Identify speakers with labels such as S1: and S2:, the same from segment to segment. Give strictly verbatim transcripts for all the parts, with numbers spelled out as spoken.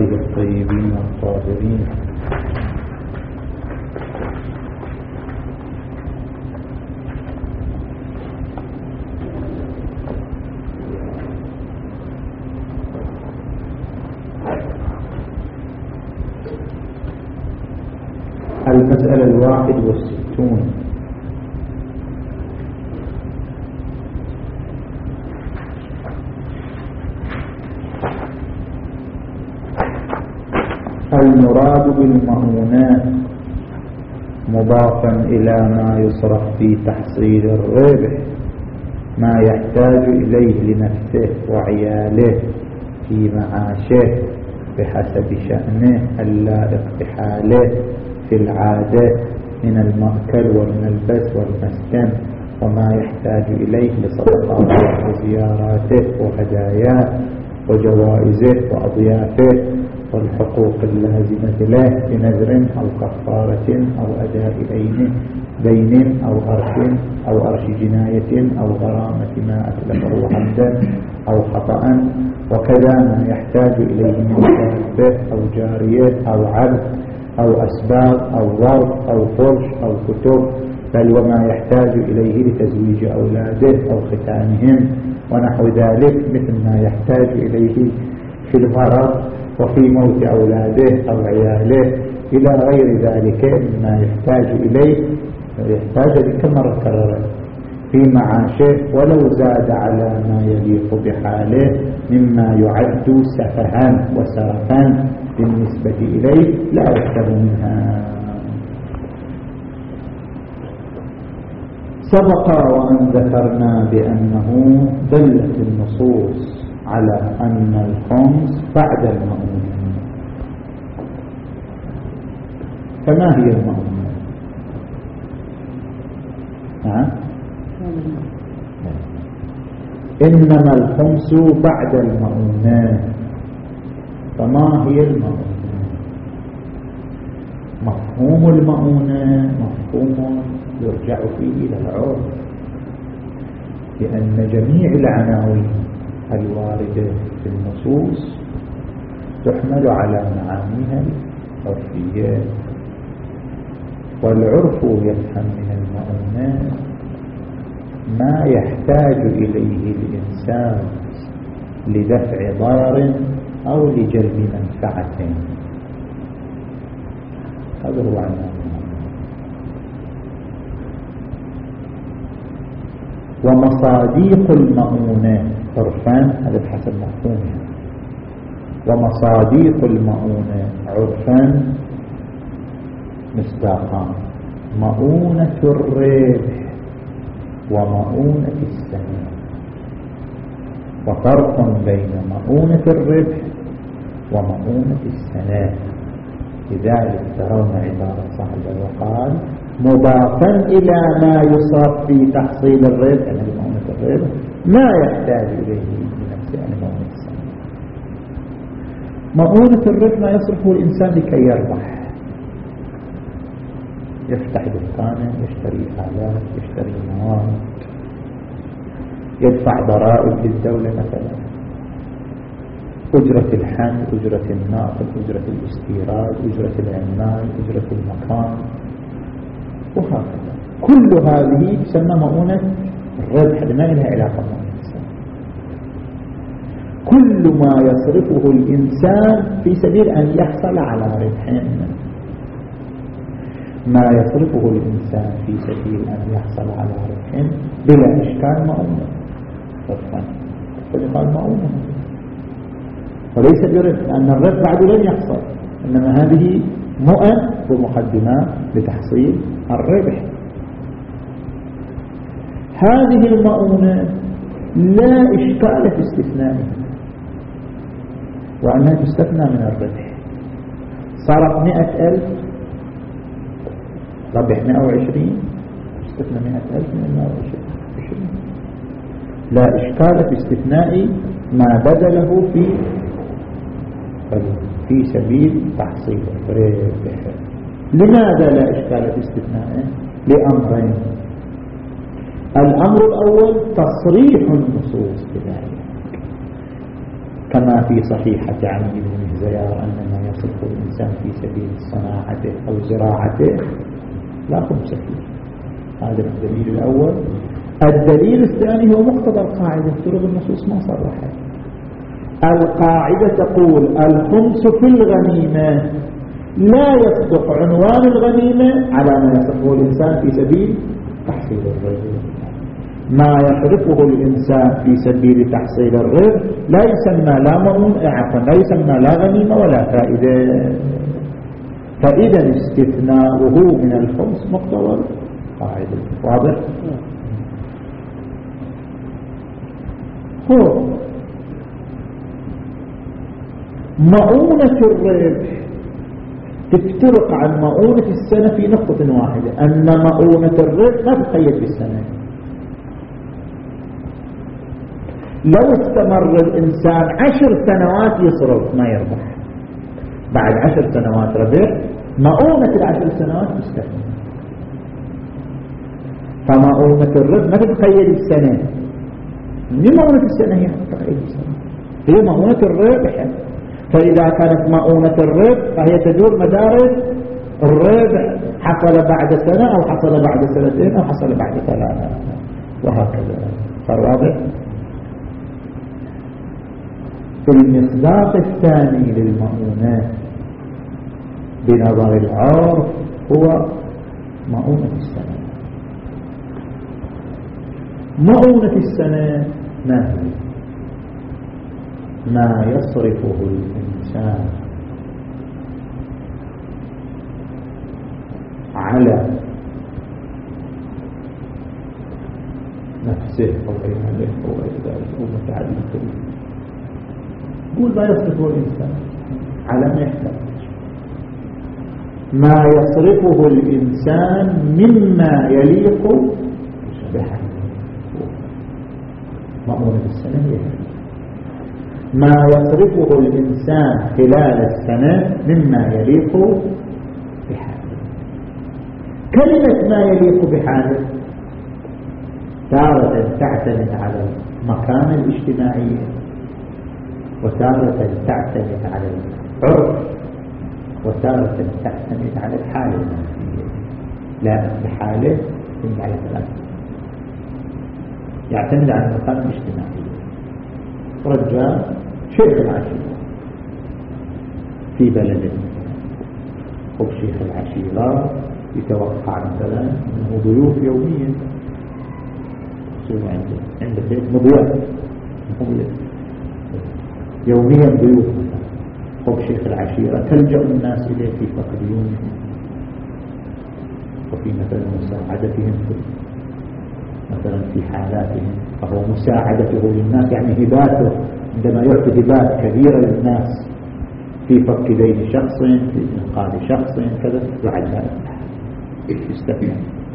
S1: عباده الطيبين الطاهرين. المسألة الواحد والستون. المراد بالمؤونات مضافا إلى ما يصرف في تحصيل الربح ما يحتاج إليه لنفسه وعياله في معاشه بحسب شأنه اللائق بحاله في العادة من المأكل والملبس والمسكن وما يحتاج إليه لصدقاته وزياراته وهداياه وجوائزه وأضيافه والحقوق اللازمة له بنذر أو كفارة أو أداء دين دين أو أرش أو أرش جناية أو غرامة ما أتلفه عمدا أو خطأ، وكذا ما يحتاج إليه من كافة أو جارية أو عبد أو أسباب أو ظرف أو فرش أو كتب، بل وما يحتاج إليه لتزويج أولاده أو ختانهم ونحو ذلك، مثل ما يحتاج إليه في المرض وفي موت أولاده أو عياله إلى غير ذلك مما يحتاج إليه يحتاج لكم مرة كررت في معاشه ولو زاد على ما يليق بحاله مما يعد سفها وسرفا بالنسبة إليه لا يكتب منها. سبق وأن ذكرنا بأنه دلت النصوص على أن الخمس بعد المؤونة. فما هي المؤونة؟ ها؟ إنما الخمس بعد المؤونة. فما هي المؤونة؟ مفهوم المؤونة مفهوم يرجع فيه إلى العرف، لأن جميع العناوين الواردة في النصوص تحمل على معانيها العرفية، والعرف يفهم من المؤونات ما يحتاج إليه الإنسان لدفع ضرر أو لجلب منفعة. هذا هو عنوان. ومصاديق المؤونات عرفا هذا بحسب مفهومها، ومصاديق المؤونة عرفا مصداقان: مؤونة الربح ومؤونة السنة. وفرق بين مؤونة الربح ومؤونة السنة. لذلك ترون عبارة صاحب وقال مضافا إلى ما يصرف في تحصيل الربح يعني مؤونة الربح ما يحتاج إليه بنفسه يعني مؤونة السنة. مؤونة الربح ما يصرفه الإنسان لكي يربح، يفتح دكانا، يشتري آلات، يشتري مواد، يدفع ضرائب للدولة مثلا، أجرة الحمل، أجرة الناقل، أجرة الاستيراد، أجرة العمال، أجرة المكان، وهكذا. كل هذه تسمى مؤونة الربح لما لها علاقة بمؤونة السنة. كل ما يصرفه الإنسان في سبيل أن يحصل على ربح، ما يصرفه الإنسان في سبيل أن يحصل على ربح بلا إشكال مؤونة ربحا، فلقال مؤونة وليس بربح، لأن الربح بعد لن يحصل، إنما هذه مؤن ومقدمات لتحصيل الربح. هذه المؤونة لا إشكال في استثنائها، وأنها تستثنى من الربح. صارت مئة ألف ربح مئة وعشرين، استثنى مئة ألف من مئة وعشرين، لا إشكال في استثناء ما بدله في في سبيل تحصيل الربح. لماذا لا إشكال في استثنائه؟ لأمرين: الأمر الأول تصريح النصوص بذلك، كما في صحيحة عن ابن زيار أن ما يصرف الإنسان في سبيل صناعته أو زراعته لا خمس فيه. هذا الدليل الأول. الدليل الثاني هو مقتضى القاعدة، طرق النصوص ما صرحت. القاعدة تقول الخمس في الغنيمة، لا يصدق عنوان الغنيمة على ما يصرفه الإنسان في سبيل تحصيل الرزق. ما يصرفه الإنسان في سبيل تحصيل الرزق لا يسمى لا مؤون عفوا لا يسمى لا غنيمة ولا فائدة. فإذا استثناؤه من الخمس مقتضى القاعدة. واضح؟ هو مؤونة الربح تفترق عن مؤونة السنة في نقطة واحدة، أن مؤونة الربح ما تقيد بالسنة. لو استمر الإنسان عشر سنوات يصرف ما يربح، بعد عشر سنوات ربح، مؤونة العشر سنوات تستثنى. فمؤونة الربح ما تتقيد بالسنة. من مؤونة السنة هي تقيد بالسنة، هي مؤونة الربح. فإذا كانت مؤونة الربح فهي تدور مدار الربح، حصل بعد سنة أو حصل بعد سنتين أو حصل بعد ثلاثة وهكذا. صار واضح؟ المصداق الثاني للمؤونات بنظر العرف هو مؤونة السنة. مؤونة السنة ما هي؟ ما يصرفه الإنسان على نفسه أو غيره أو غير ذلك أو متعلق به. قول ما يصرفه الإنسان على ما يحتاج، ما يصرفه الإنسان مما يليق بحاله. مؤونة السنة هي ما يصرفه الإنسان خلال السنة مما يليق بحاله. كلمة ما يليق بحاله تارة تعتمد على المكان الاجتماعي، وتارة تعتمد على العرف، وتارة تعتمد على الحالة النفسية. لا بحاله يعتمد على ثلاثة، يعتمد على المكان الاجتماعي. رجال شيخ العشيرة في بلده، وشيخ العشيرة يتوقع مثلا انه ضيوف يوميا عنده عنده بيت مضياف يوميا ضيوف مثلا، وشيخ العشيرة تلجأ الناس إليه في فقد يومهم وفي مثلا مساعدتهم مثلا في حالاتهم، فهو مساعدته للناس يعني هباته، عندما يعطي هبات كبيرة للناس في فك دين شخص، في إنقاذ شخص كذا، يعد يستثنى.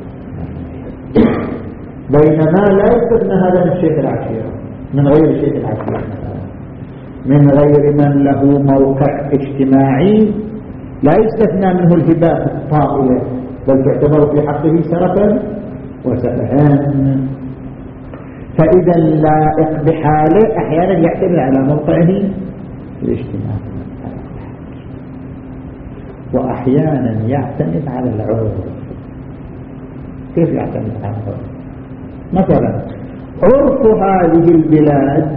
S1: بينما لا يستثنى هذا من شيخ العشيرة، من غير شيخ العشيرة مثلا، من غير من له موقع اجتماعي لا يستثنى منه الهبات الطائلة، بل تعتبر في حقه سرفا وسفهان. فإذا اللائق بحاله أحيانا يعتمد على موقعه الاجتماعي، وأحيانا يعتمد على العرف. كيف يعتمد على العرف؟ مثلا عرف هذه البلاد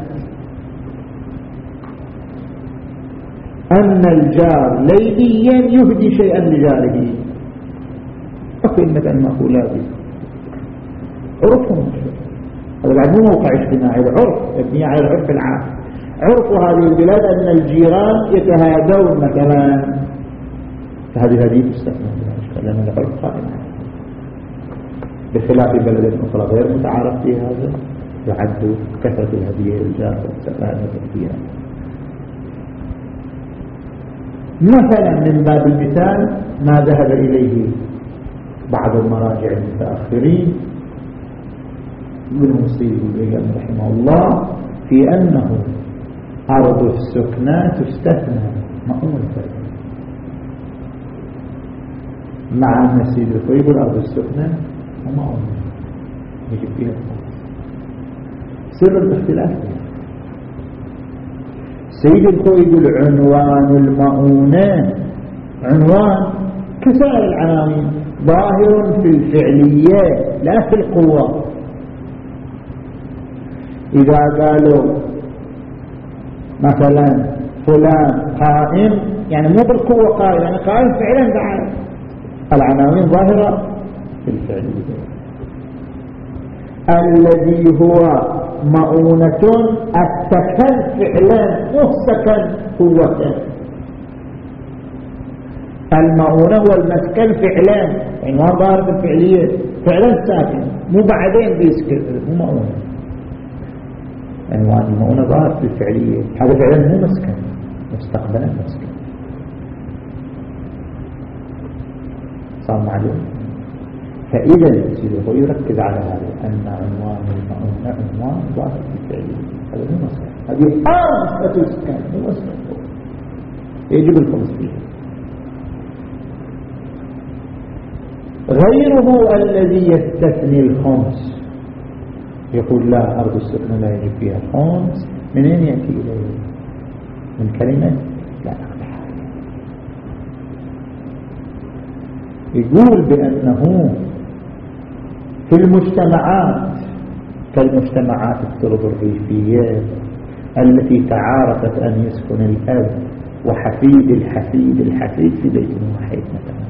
S1: أن الجار ليليا يهدي شيئا لجاره، أقل المقولات عرفهم، هذا بعد مو موقع اجتماعي، العرف يبني على العرف العام. عرف هذه البلاد أن الجيران يتهادون مثلا، فهذه هذه تستثنى لأن العرف قائم، بخلاف بلد أخرى غير متعارف في هذا يعد كثرة الهدية للجار والسفانة والديان. مثلا من باب المثال ما ذهب إليه بعض المراجع المتأخرين من مصيب الإمام رحمه الله في أنه أرض السكنى تستثنى مؤونة، مع النسيج الطيب الأرض السكنى ومؤونة يجب فيها الخاص. سر الاختلاف سيد الخوي يقول عنوان المؤونة عنوان كسائر العناوين ظاهر في الفعلية لا في القوة. إذا قالوا مثلا فلان قائم يعني مو بالقوة قائم، يعني قائم فعلا بعد العناوين ظاهرة في الفعلية. الذي هو مؤونة السكن فعلا مو سكن قوة. المؤونة والمسكن فعلا عنوان ظاهر في الفعلية فعلا ساكن مو بعدين بيسكن مو مؤونة. عنوان المؤونة ظاهر في الفعلية هذا فعلا مو مسكن مستقبلا مسكن. صار معلوم. فإذا سيده يركز على هذا أن عنوان المؤونة عنوان ظاهر في الفعلية هذا مو مسكن. هذه أرض تسكن مو مسكن يجب الخمس فيها. غيره الذي يستثني الخمس يقول لا أرض السكن لا يجب فيها خمس. منين يأتي إليه؟ من كلمة لا نقل. يقول بأنه في المجتمعات كالمجتمعات الترب الريفية التي تعارفت أن يسكن الأب وحفيد الحفيد الحفيد في بيت واحد مثلا،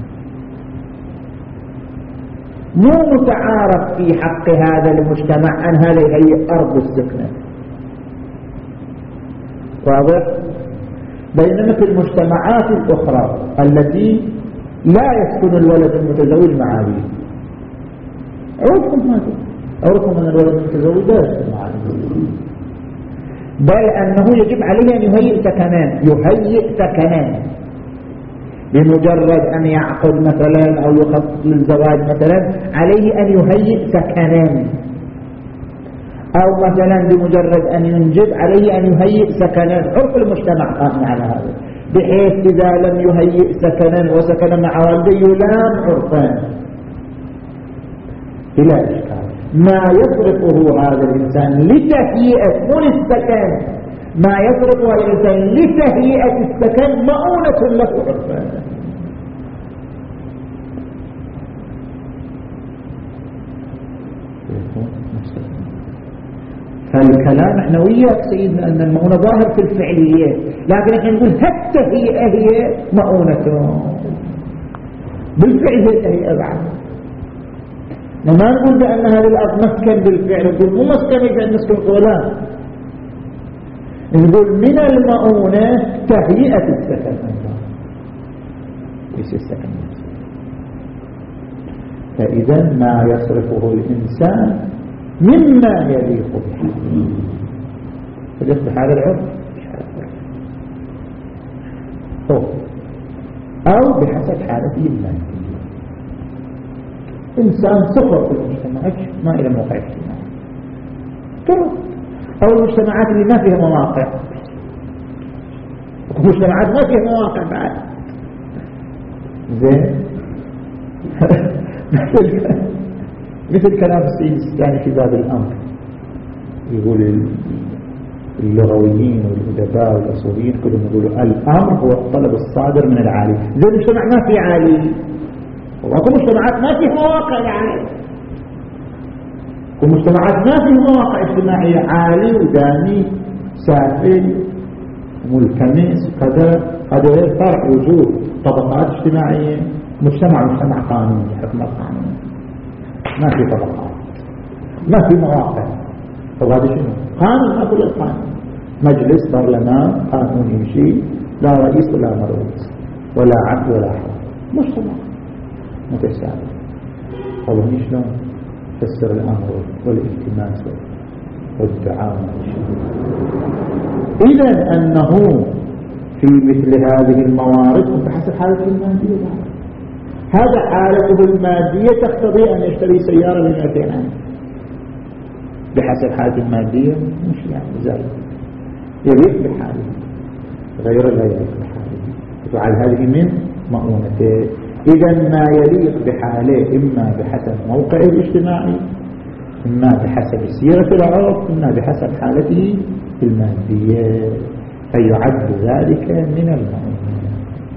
S1: مو متعارف في حق هذا المجتمع أن هذا هي أرض السكنة. واضح؟ بينما في المجتمعات الأخرى التي لا يسكن الولد المتزوج مع أبيه، عرفكم هذا عرفكم أن الولد المتزوج لا يسكن مع أبيه، بل أنه يجب عليه أن يهيئ سكنان يهيئ سكنان بمجرد أن يعقد مثلا أو يخطط للزواج مثلا عليه أن يهيئ سكنان، أو مثلا بمجرد أن ينجب عليه أن يهيئ سكنان. عرف المجتمع قائم على هذا، بحيث إذا لم يهيئ سكنان وسكن مع والده يلام عرفان بلا إشكال. ما يصرفه هذا الإنسان لتهيئة مو للسكن، ما يصرف هذا الإنسان لتهيئة السكن مؤونة له عرفان. فالكلام احنا وياك سيدنا أن المؤونة ظاهر في الفعليات، لكن احنا نقول هالتهيئة هي مؤونة بالفعل، هي تهيئة بعد. ما نقول بأن هذا الأرض مسكن بالفعل، نقول مو مسكن يفعل مسكن قولان، نقول من المؤونة تهيئة السكن. ليس السكن. فإذا ما يصرفه الإنسان مما يليق به يليق بهذا العرف أو بحسب حالته المادية. إنسان صفر في المجتمع ما إلى موقع اجتماعي طرق، أو المجتمعات اللي ما فيها مواقع، المجتمعات ما فيها مواقع بعد زين مثل مثل كلام السيد السيستاني في باب الأمر، يقول اللغويين والأدباء والأصوليين كلهم يقولوا الأمر هو الطلب الصادر من العالي. زي المجتمع ما في عالي، وكل مجتمعات ما فيه مواقع العالي، كل مجتمعات ما فيه مواقع اجتماعية عالي وداني سافل ملتمس وكذا. هذا فرق وجود طبقات اجتماعية. مجتمع مجتمع قانوني حكم القانون، ما في طبقات، ما في مواقع. وهذا شنو؟ قانون. ما كل القانون مجلس برلمان قانون يمشي، لا رئيس ولا مرؤوس ولا عبد ولا حر، مجتمع متساوي. والله شلون فسر الأمر والالتماس والدعاء. إذن أنه في مثل هذه الموارد بحسب حالته المادية، هذا حالته المادية تقتضي أن يشتري سيارة من مئتين عام بحسب حالته المادية، مش يعني زائد يليق بحاله غير لا يليق بحاله، وعلى هذه من مؤونته. إذا ما يليق بحاله إما بحسب موقعه الاجتماعي، إما بحسب سيرة العرف، إما بحسب حالته المادية. فيعد ذلك من المؤونة.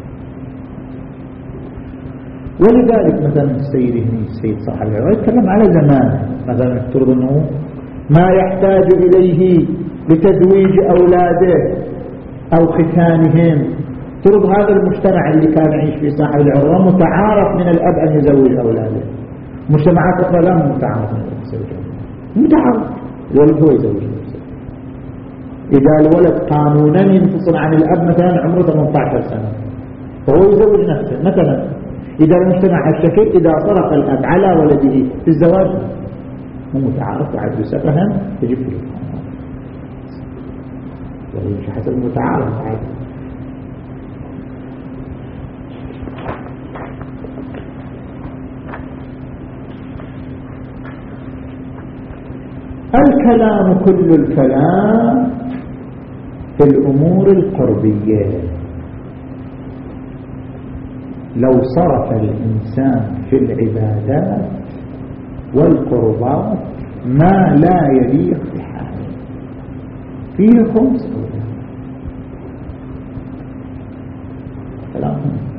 S1: ولذلك مثلا السيد هني السيد صاحب العراق يتكلم على زمان، مثلا افترض أنه ما يحتاج إليه لتزويج أولاده أو ختانهم، افترض هذا المجتمع اللي كان يعيش في صاحب العراق متعارف من الأب أن يزوج أولاده، مجتمعات أخرى لا متعارف من الأب يزوج أولاده، متعارف الولد هو يزوج نفسه. إذا الولد قانونا ينفصل عن الأب مثلا عمره ثمانية عشر سنة فهو يزوج نفسه مثلا. إذا المجتمع الشكل إذا صرف الأب على ولده في الزواج هو متعارف وعد سفها يجب له القانون، ويمشي حسب المتعارف عادي. الكلام كل الكلام في الأمور القربية. لو صرف الإنسان في العبادات والقربات ما لا يليق بحاله فيه خمس أولا كلام.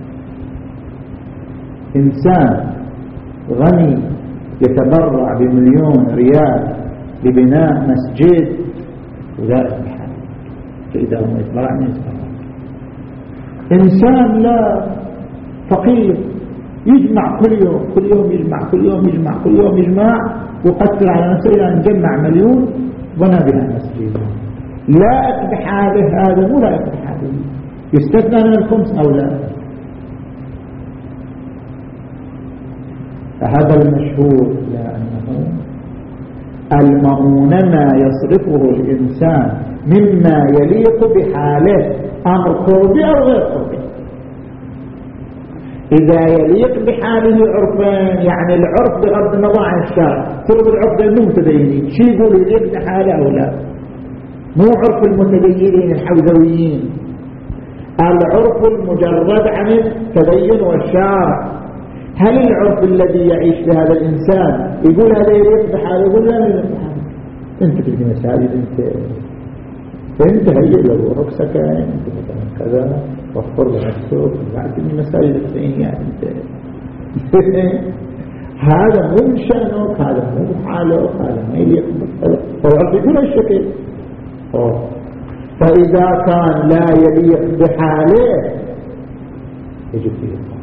S1: إنسان غني يتبرع بمليون ريال لبناء مسجد وذلك بحاله، فإذا هم يتبرع من يتبرع. إنسان لا فقير يجمع كل يوم كل يوم يجمع كل يوم يجمع كل يوم يجمع وقتل على نفسه إلى أن جمع مليون بنى بها مسجد، لا بحاله هذا مو لا بحاله، يستثنى من الخمس أو لا. فهذا المشهور لأنه المؤونة ما يصرفه الإنسان مما يليق بحاله، أمر قربي أو غير قربي. إذا يليق بحاله عرفان يعني العرف بغض النظر عن الشرع، فرض العرف ده مو متدينين شي يقول يليق بحاله أو لا، مو عرف المتدينين الحوزويين، العرف المجرد عن التدين والشارع. هل العرف الذي يعيش بهذا الإنسان يقول هذا يليق بحاله يقول لا يليق بحاله؟ انت في المساجد انت انت هيئ له غرف سكن، انت مثلا كذا وفر له نفسه بعد المساجد الحسينية انت هذا مو من شأنك، هذا مو حاله، هذا ما يليق بحاله، هو عرف يقول هالشكل. فإذا كان لا يليق بحاله يجب فيه الخمس،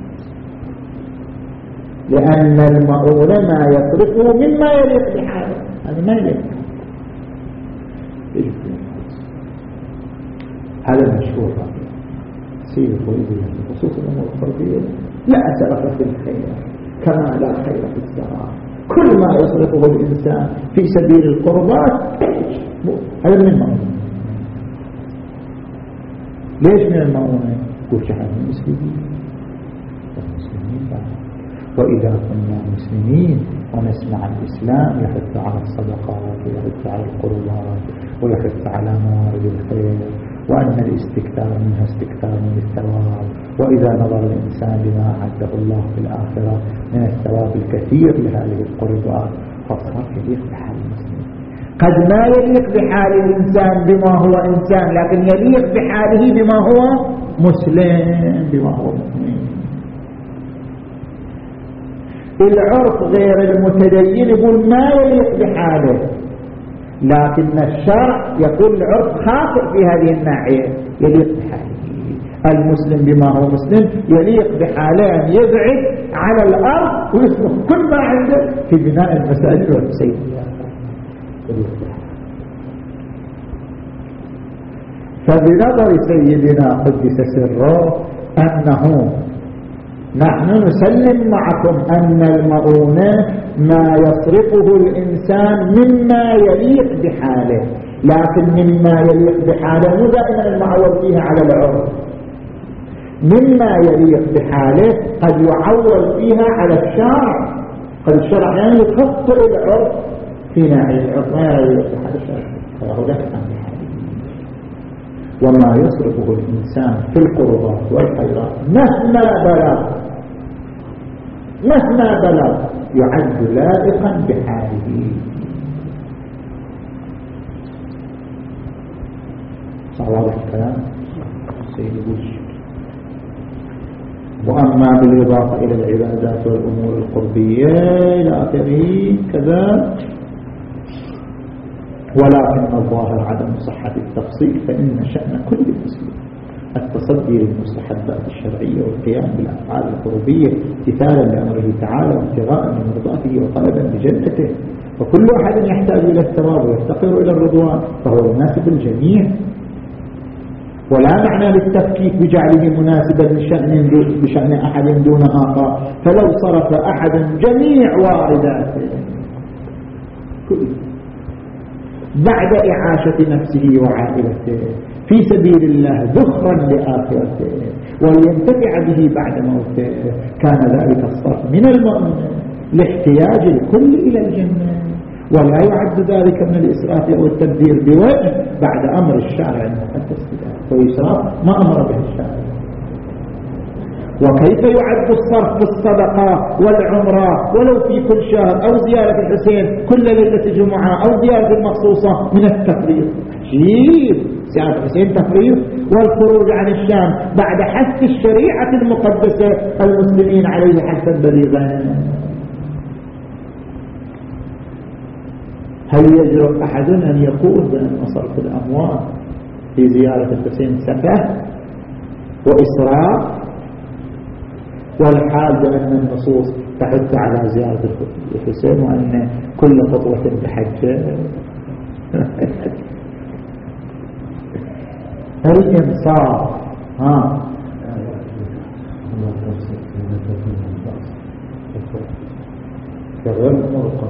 S1: لأن المؤونة ما يصرفه مما يليق بحاله، هذا ما يليق يجب فيه الخمس. هذا المشهور سير ويقول خصوصا الأمور الفردية لا أسرف في الخير كما لا خير في السراء، كل ما يصرفه الإنسان في سبيل القربات هذا من المؤونة. ليش من المؤونة؟ قل شحن المسلمين والمسلمين بعد. وإذا كنا مسلمين ونسمع الإسلام يحث على الصدقات ويحث على القربات ويحث على موارد الخير، وأن الاستكثار منها استكثار من الثواب، وإذا نظر الإنسان بما أعده الله في الآخرة من الثواب الكثير لهذه القربات فصار يليق بحال المسلم. قد ما يليق بحال الإنسان بما هو إنسان، لكن يليق بحاله بما هو مسلم، بما هو مؤمن. العرف غير المتدين يقول ما يليق بحاله، لكن الشرع يقول العرف خاطئ في هذه الناحية، يليق بحاله. المسلم بما هو مسلم يليق بحاله أن يبعد على الأرض ويصرف كل ما عنده في بناء المساجد والمسيحيات. فبنظر سيدنا قدس سره أنه نحن نسلم معكم أن المؤونة ما يصرفه الإنسان مما يليق بحاله، لكن مما يليق بحاله مو دائما المعول فيها على العرف، مما يليق بحاله قد يعول فيها على الشرع، قد الشرع يعني يخطئ العرف في ناحية العرف ما يليق بحال الشرع فهو دفع بحاله. وما يصرفه الإنسان في القربات والخيرات مهما بلغ مهما بلغ يعد لائقا بحاله. صح واضح الكلام سيد بوش. وأما بالإضافة إلى العبادات والأمور القربية إلى آخره كذا، ولكن الظاهر عدم صحة التفصيل، فإن شأن كل مسلم التصدي للمستحبات الشرعية والقيام بالأفعال القربية امتثالا لأمره تعالى وابتغاء من مرضاته وطلبا لجنته، وكل أحد يحتاج إلى الثواب ويفتقر إلى الرضوان، فهو يناسب الجميع، ولا معنى للتفكيك بجعله مناسبا لشأن بشأن أحد دون آخر، فلو صرف أحد جميع وارداته كل بعد إعاشة نفسه وعائلته في سبيل الله ذخرا لآخرته ولينتفع به بعد موته، كان ذلك الصرف من المؤمن لاحتياج الكل إلى الجنة، ولا يعد ذلك من الإسراف أو التبذير بوجه بعد أمر الشارع المقدس بذلك، وإسراف ما أمر به الشارع. وكيف يعد الصرف في الصدقة والعمرة ولو في كل شهر أو زيارة الحسين كل ليلة جمعة أو زيارة المخصوصة من التفريط؟ عجيب، زيارة الحسين تفريط، والخروج عن الشام بعد حث الشريعة المقدسة المسلمين عليه حثا بليغا. هل يجرؤ أحد أن يقول بأن صرف الأموال في زيارة الحسين سفه وإسراف، والحال بأن النصوص تحث على زيارة الحسين وأن كل خطوة بحجة؟ الإنصاف ها كغير مرقب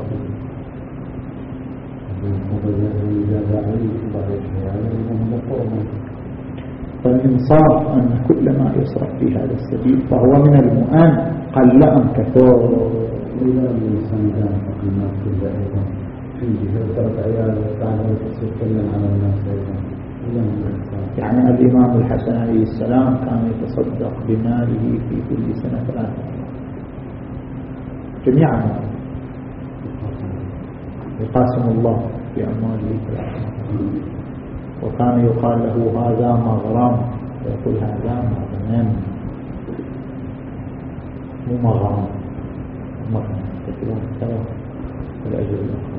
S1: فالإنصاف أن كل ما يصرف في هذا السبيل فهو من المؤمن قل أم كثور.
S2: إذا الإنسان كان الناس كلها أيضا في جهة عيال تعالى تتكلم على الناس أيضا،
S1: يعني الإمام الحسن عليه السلام كان يتصدق بماله في كل سنة ثلاثة جميعا، يقاسم الله في أمواله ثلاثة، وكان يقال له هذا مغرم، ويقول هذا مغنم مو مغرم مغنم تكلم ثلاثة الأجر الأخر.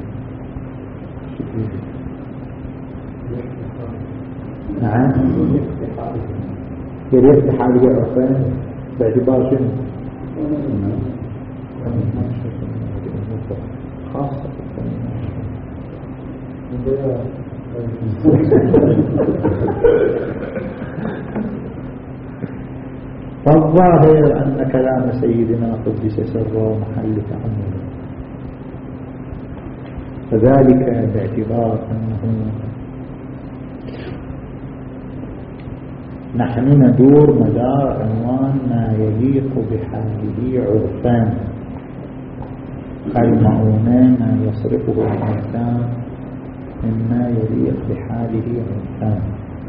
S1: نعم يريد حالي عرفان باعتبار شنو خاصة فالظاهر أن كلام سيدنا قدس سره محل تأمل، فذلك باعتبار أنه نحن ندور مدار عنوان ما يليق بحاله عرفان، المؤونة ما يصرفه الإنسان مما يليق بحاله عرفان.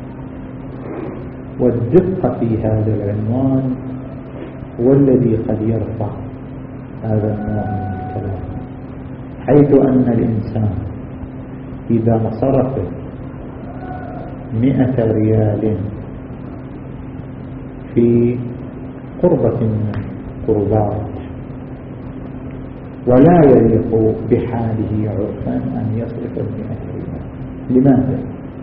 S1: والدقة في هذا العنوان هو الذي قد يرفع هذا النوع من الكلام، حيث أن الإنسان إذا صرف مئة ريال في قربة من قربات ولا يليق بحاله عرفا أن يصرف المئة ريال. لماذا؟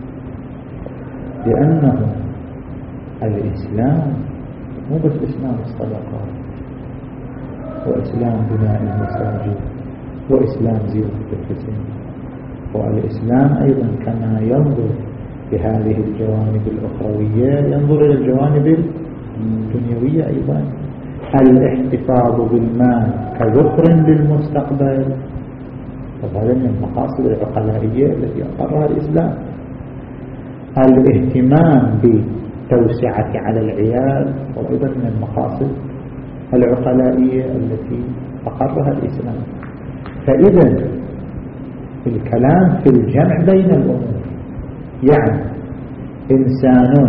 S1: لأنه الإسلام مو بس إسلام الصدقات وإسلام بناء المساجد وإسلام زيارة الحسين، والإسلام أيضا كما ينظر بهذه الجوانب الأخروية ينظر إلى الجوانب الدنيوية أيضا. الاحتفاظ بالمال كذخر للمستقبل، وهذا من المقاصد العقلائية التي أقرها الإسلام. الاهتمام بالتوسعة على العيال وأيضا من المقاصد العقلائية التي أقرها الإسلام. فإذا الكلام في الجمع بين الأمور، يعني إنسان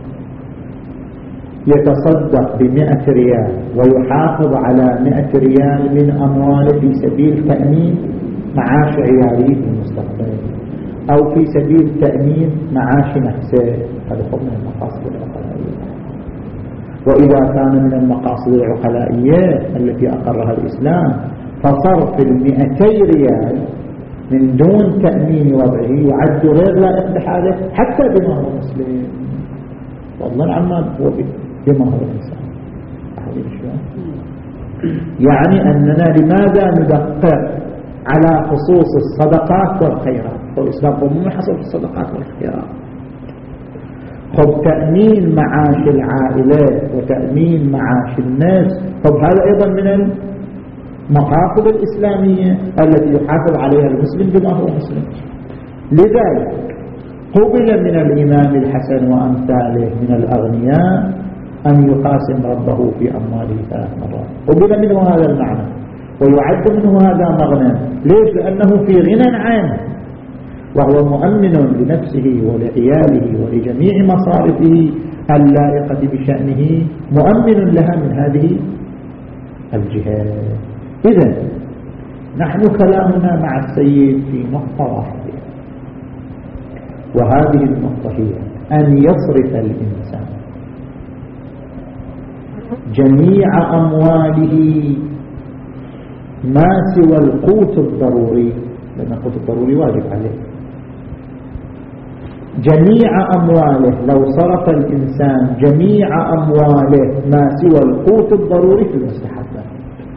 S1: يتصدق بمئة ريال ويحافظ على مئة ريال من أمواله في سبيل تأمين معاش عياله في المستقبل، أو في سبيل تأمين معاش نفسه، هذا هو من المقاصد العقلائية. وإذا كان من المقاصد العقلائية التي أقرها الإسلام فصرف المئتي ريال من دون تأمين وضعه يعد غير لائق بحاله حتى بما هو مسلم، والله عما هو بما هو إنسان. يعني أننا لماذا ندقق على خصوص الصدقات والخيرات؟ والإسلام ضمن حصل في الصدقات والخيرات. خب تأمين معاش العائلات وتأمين معاش الناس، طب هذا أيضا من المقاصد الإسلامية التي يحافظ عليها المسلم بما هو مسلم. لذلك قبل من الإمام الحسن وأمثاله من الأغنياء أن يقاسم ربه في أمواله ثلاث مرات، قبل منه هذا المعنى ويعد منه هذا مغنى. ليش؟ لأنه في غنى عنه وهو مؤمن لنفسه ولعياله ولجميع مصارفه اللائقة بشأنه، مؤمن لها من هذه الجهات. إذن نحن كلامنا مع السيد في نقطة واحدة، وهذه النقطة هي أن يصرف الإنسان جميع أمواله ما سوى القوت الضروري، لأن القوت الضروري واجب عليه. جميع أمواله لو صرف الإنسان جميع أمواله ما سوى القوت الضروري في المستحبات،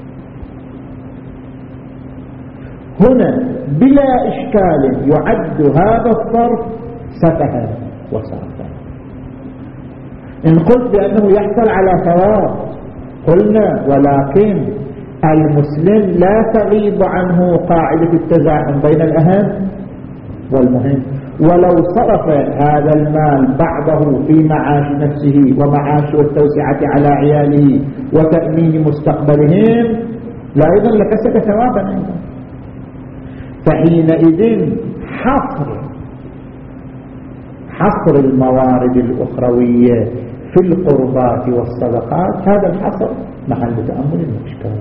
S1: هنا بلا إشكال يعد هذا الصرف سفها وسرفا. إن قلت بأنه يحصل على ثواب قلنا، ولكن المسلم لا تغيب عنه قاعدة التزاحم بين الأهم والمهم. ولو صرف هذا المال بعضه في معاش نفسه ومعاش والتوسعة على عياله وتأمين مستقبلهم لا أيضا لكسب ثوابا أيضا. فحينئذ حصر حصر الموارد الأخروية في القربات والصدقات، هذا الحصر محل تأمل المشكلة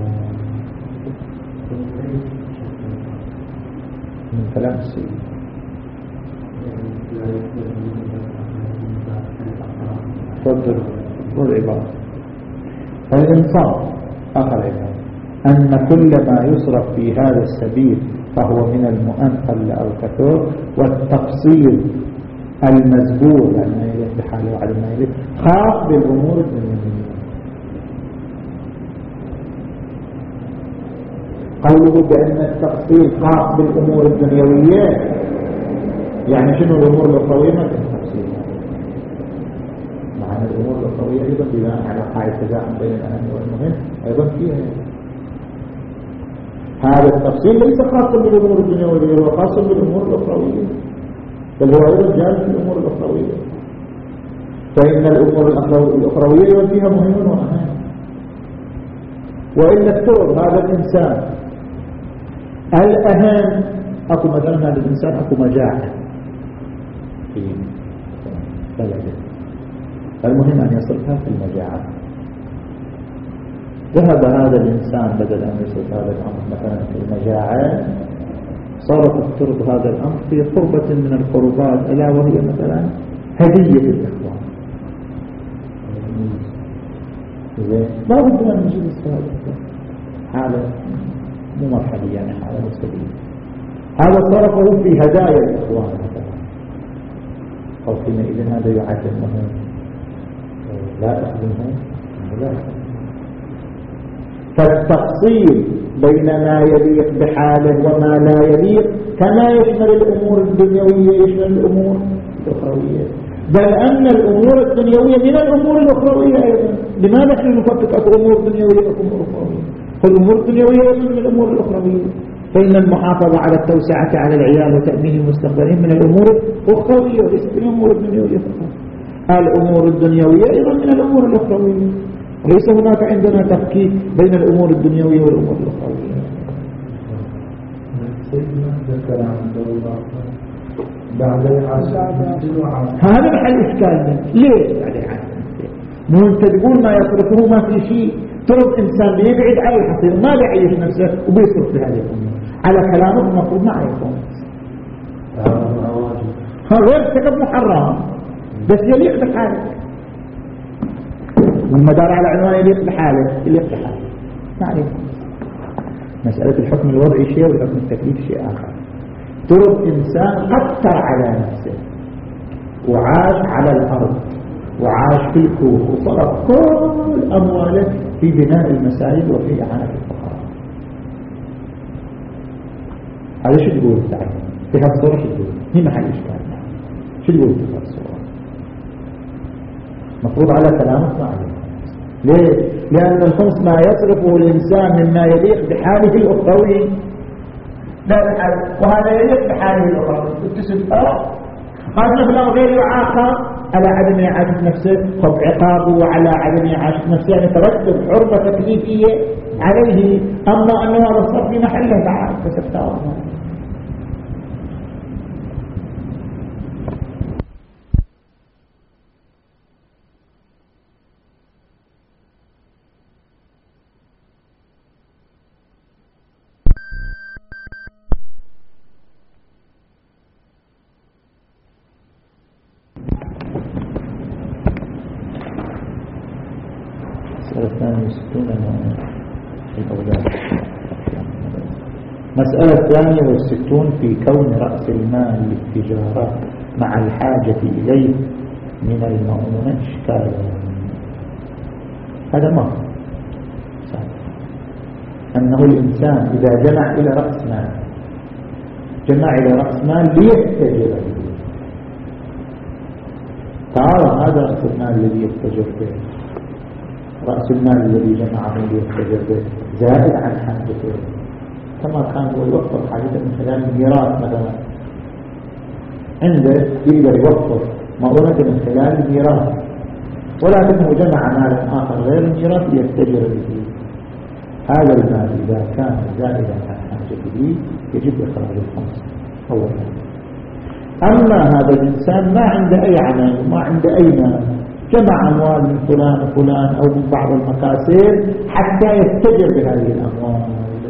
S1: من كلام السيد. تفضل والعبارة فالإنصاف آخر عبارة أن كل ما يصرف في هذا السبيل فهو من المؤنقل أو كثور، والتفصيل المزبور يعني ما يليق بحاله وعلى ما يليق خاص بالأمور الدنيوية. قوله بأن التفصيل خاص بالأمور الدنيوية يعني شنو الأمور الأخروية؟ ما التفصيل معنى الأمور الأخروية أيضا بناء على قاعدة التزاحم بين الأهم والمهم أيضا فيها هذا التفصيل ليس خاصا بالأمور الدنيوية، هو خاص بالأمور الأخروية، بل هو أيضا جانب في الأمور الأخروية. فإن الأمور الأخروية فيها مهم وأهم. وإن افترض هذا الإنسان الأهم، أكو مثلا هذا الإنسان أكو مجاعة في بلده، المهم أن يصرفها في المجاعة. ذهب هذا الإنسان بدل أن يصرف هذا الأمر مثلا في المجاعة، صار تفترض هذا الأمر في قربة من القربات، ألا وهي مثلا هدية الإخوان. لا بد من نجلس هذا حالة مو مرحلية يعني حالة مستقيمة. هذا صرفه في هدايا الإخوان مثلا، أو حينئذ هذا يعد أنه لا أخذهم لا. فالتفصيل بين ما يليق بحاله وما لا يليق كما يشمل الأمور الدنيوية يشمل الأمور الأخروية، بل أن الأمور الدنيوية من الأمور الأخروية أيضا. لماذا نحن نفكك أكو أمور دنيوية وأكو أمور أخروية؟ فالأمور الدنيوية أيضا من الأمور الأخروية، فإن المحافظة على التوسعة على العيال وتأمين المستقبلين من الأمور الأخروية وليست من الأمور الدنيوية فقط. الأمور الدنيوية أيضا من الأمور الأخروية، وليس هناك عندنا تفكيك بين الأمور الدنيوية والأمور الأخروية. هذا محل إشكال. ليه بعد مو أنت تقول ما يصرفه ما في شيء، ترد إنسان بيبعد على الحصير ما بيعيش نفسه وبيصرف في هذه الأمور، على كلامه المفروض ما يكون هو ارتكب محرم بس يليق بحالك، والمدار على عنوان يليق بحالك يليق بحالك ما عليك. مسألة الحكم الوضعي شيء والحكم التكليف شيء آخر. ترك إنسان قطر على نفسه وعاش على الأرض وعاش في الكوخ وصرف كل أمواله في بناء المساجد وفي إعانة الفقراء، هذا شو تقول تعالى في هالصورة؟ شو تقول؟ هي محل إشكال. شو تقول في هالصورة؟ مفروض على كلامك ما عليه. ليه؟ لأن الخمس ما يصرفه الإنسان مما يليق بحاله الأخروي، لا بحاله، وهذا يليق بحاله الأخروي. اكتسب أه قال مثلا غير يعاقب على عدم إعادة نفسه، خب عقابه على عدم إعادة نفسه، يعني ترتب حرمة تكليفية عليه. أما أنه هذا الصرف في محله بعد فسبتاه. مسألة الثانية والستون في كون رأس المال للتجارة مع الحاجة إليه من المؤونة إشكال. هذا ما أنه الإنسان إذا جمع إلى رأس مال جمع إلى رأس مال ليتجر به، تعالى هذا رأس المال الذي يتجر به، رأس المال الذي جمعه ليتجر به زائد عن حاجته، كما كان هو يوفر حاجته من خلال الميراث مثلا، عنده يقدر يوفر مؤونة من خلال الميراث، ولكنه جمع مالا آخر غير الميراث ليتجر به. هذا المال إذا كان زائدا عن حاجته يجب إخراج الخمس أولا. أما هذا الإنسان ما عنده أي عمل وما عنده أي مال، جمع أموال من فلان وفلان أو من بعض المكاسب حتى يتجر بهذه الأموال،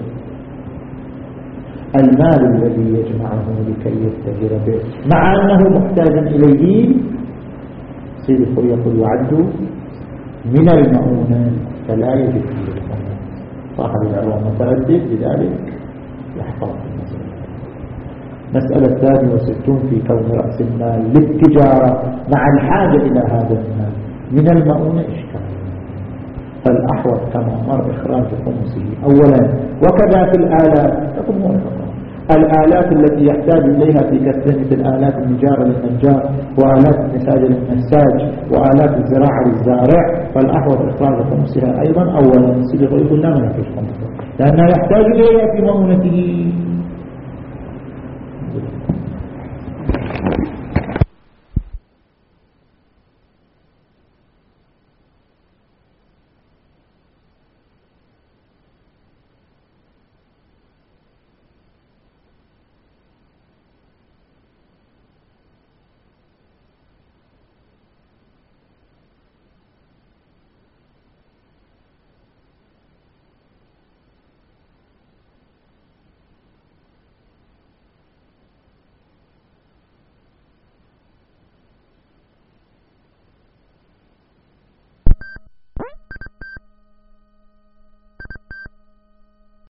S1: المال الذي يجمعه لكي يتجر به مع أنه محتاج إليه سيد الخوي يقول يعد من المؤونة فلا يجب فيه الخمس. صاحب العروة متردد بذلك يحفظ المسألة. مسألة الثانية والستون في كون رأس المال للتجارة مع الحاجة إلى هذا المال من المؤونة إشكال، فالأحوط كما مر إخراج خمسه أولا. وكذا في الآلات تكون موافقة، الآلات التي يحتاج إليها في كسر مثل آلات النجار للنجار وآلات النساج للنساج وآلات الزراعة للزارع، فالأحوط إخراج خمسها أيضا أولا. سيدي يقول لا ما يحتاج خمسها لأنه يحتاج إليها في مؤونته.